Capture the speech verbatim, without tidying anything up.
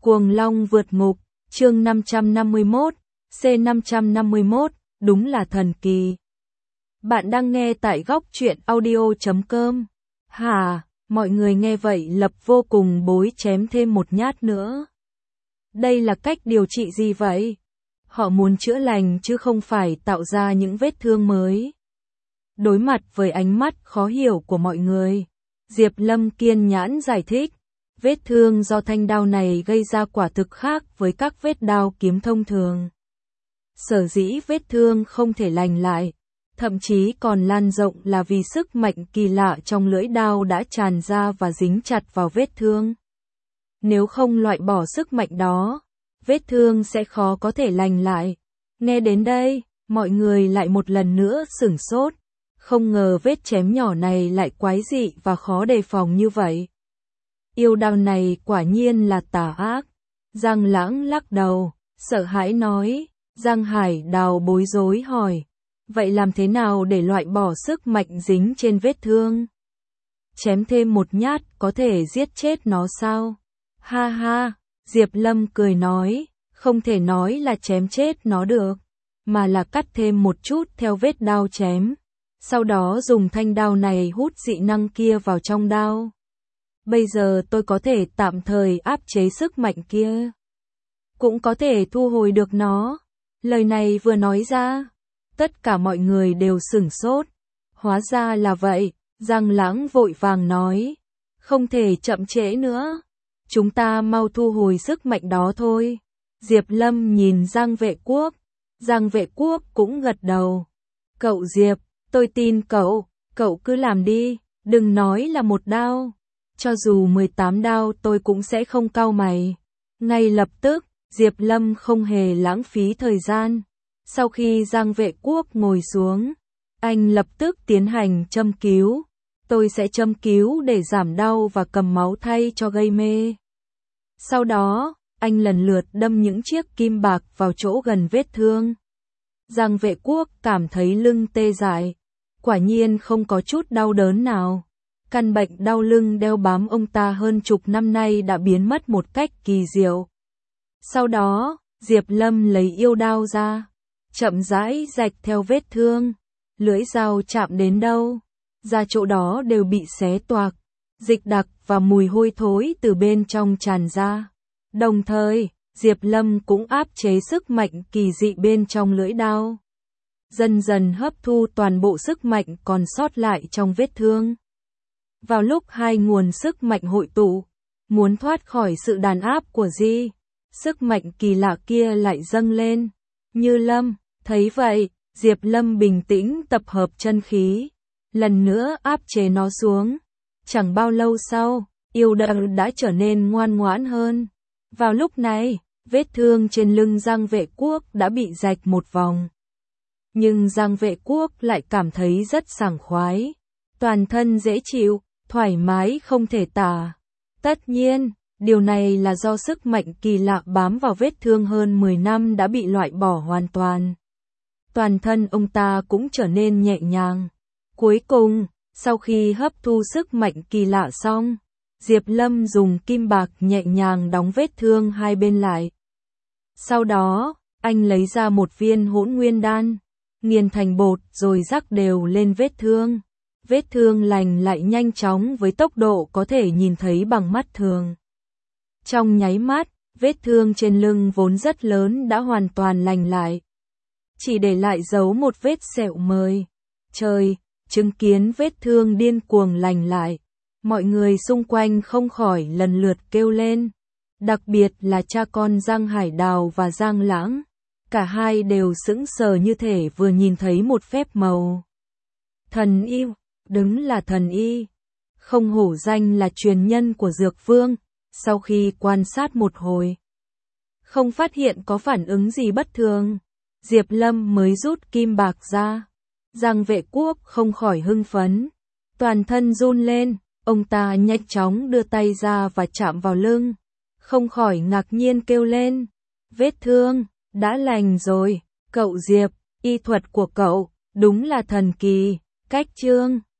Cuồng Long vượt ngục, chương năm trăm năm mươi mốt, C năm trăm năm mươi mốt, đúng là thần kỳ. Bạn đang nghe tại góc truyện audio chấm com. Hả, mọi người nghe vậy lập vô cùng bối chém thêm một nhát nữa. Đây là cách điều trị gì vậy? Họ muốn chữa lành chứ không phải tạo ra những vết thương mới. Đối mặt với ánh mắt khó hiểu của mọi người, Diệp Lâm kiên nhẫn giải thích. Vết thương do thanh đao này gây ra quả thực khác với các vết đao kiếm thông thường. Sở dĩ vết thương không thể lành lại, thậm chí còn lan rộng là vì sức mạnh kỳ lạ trong lưỡi đao đã tràn ra và dính chặt vào vết thương. Nếu không loại bỏ sức mạnh đó, vết thương sẽ khó có thể lành lại. Nghe đến đây, mọi người lại một lần nữa sửng sốt. Không ngờ vết chém nhỏ này lại quái dị và khó đề phòng như vậy. Yêu đao này quả nhiên là tà ác. Giang Lãng lắc đầu, sợ hãi nói. Giang Hải Đào bối rối hỏi. Vậy làm thế nào để loại bỏ sức mạnh dính trên vết thương? Chém thêm một nhát có thể giết chết nó sao? Ha ha, Diệp Lâm cười nói. Không thể nói là chém chết nó được, mà là cắt thêm một chút theo vết đao chém. Sau đó dùng thanh đao này hút dị năng kia vào trong đao. Bây giờ tôi có thể tạm thời áp chế sức mạnh kia, cũng có thể thu hồi được nó. Lời này vừa nói ra, tất cả mọi người đều sửng sốt. Hóa ra là vậy, Giang Lãng vội vàng nói. Không thể chậm trễ nữa, chúng ta mau thu hồi sức mạnh đó thôi. Diệp Lâm nhìn Giang Vệ Quốc, Giang Vệ Quốc cũng gật đầu. Cậu Diệp, tôi tin cậu, cậu cứ làm đi, đừng nói là một đao. Cho dù mười tám đao tôi cũng sẽ không cau mày. Ngay lập tức, Diệp Lâm không hề lãng phí thời gian. Sau khi Giang Vệ Quốc ngồi xuống, anh lập tức tiến hành châm cứu. Tôi sẽ châm cứu để giảm đau và cầm máu thay cho gây mê. Sau đó, anh lần lượt đâm những chiếc kim bạc vào chỗ gần vết thương. Giang Vệ Quốc cảm thấy lưng tê dại. Quả nhiên không có chút đau đớn nào. Căn bệnh đau lưng đeo bám ông ta hơn chục năm nay đã biến mất một cách kỳ diệu. Sau đó, Diệp Lâm lấy yêu đao ra, chậm rãi rạch theo vết thương. Lưỡi dao chạm đến đâu, ra chỗ đó đều bị xé toạc. Dịch đặc và mùi hôi thối từ bên trong tràn ra. Đồng thời, Diệp Lâm cũng áp chế sức mạnh kỳ dị bên trong lưỡi đao. Dần dần hấp thu toàn bộ sức mạnh còn sót lại trong vết thương. Vào lúc hai nguồn sức mạnh hội tụ, muốn thoát khỏi sự đàn áp của Di, sức mạnh kỳ lạ kia lại dâng lên. Như Lâm, thấy vậy, Diệp Lâm bình tĩnh tập hợp chân khí, lần nữa áp chế nó xuống. Chẳng bao lâu sau, yêu đao đã trở nên ngoan ngoãn hơn. Vào lúc này, vết thương trên lưng Giang Vệ Quốc đã bị rạch một vòng. Nhưng Giang Vệ Quốc lại cảm thấy rất sảng khoái, toàn thân dễ chịu, thoải mái không thể tả. Tất nhiên, điều này là do sức mạnh kỳ lạ bám vào vết thương hơn mười năm đã bị loại bỏ hoàn toàn. Toàn thân ông ta cũng trở nên nhẹ nhàng. Cuối cùng, sau khi hấp thu sức mạnh kỳ lạ xong, Diệp Lâm dùng kim bạc nhẹ nhàng đóng vết thương hai bên lại. Sau đó, anh lấy ra một viên hỗn nguyên đan, nghiền thành bột rồi rắc đều lên vết thương. Vết thương lành lại nhanh chóng với tốc độ có thể nhìn thấy bằng mắt thường. Trong nháy mắt, vết thương trên lưng vốn rất lớn đã hoàn toàn lành lại. Chỉ để lại dấu một vết sẹo mờ. Trời, chứng kiến vết thương điên cuồng lành lại. Mọi người xung quanh không khỏi lần lượt kêu lên. Đặc biệt là cha con Giang Hải Đào và Giang Lãng. Cả hai đều sững sờ như thể vừa nhìn thấy một phép màu. Thần y, đúng là thần y. Không hổ danh là truyền nhân của Dược Vương. Sau khi quan sát một hồi, không phát hiện có phản ứng gì bất thường, Diệp Lâm mới rút kim bạc ra. Giang Vệ Quốc không khỏi hưng phấn, toàn thân run lên, ông ta nhanh chóng đưa tay ra và chạm vào lưng, không khỏi ngạc nhiên kêu lên. Vết thương, đã lành rồi, cậu Diệp, y thuật của cậu, đúng là thần kỳ. Cách chương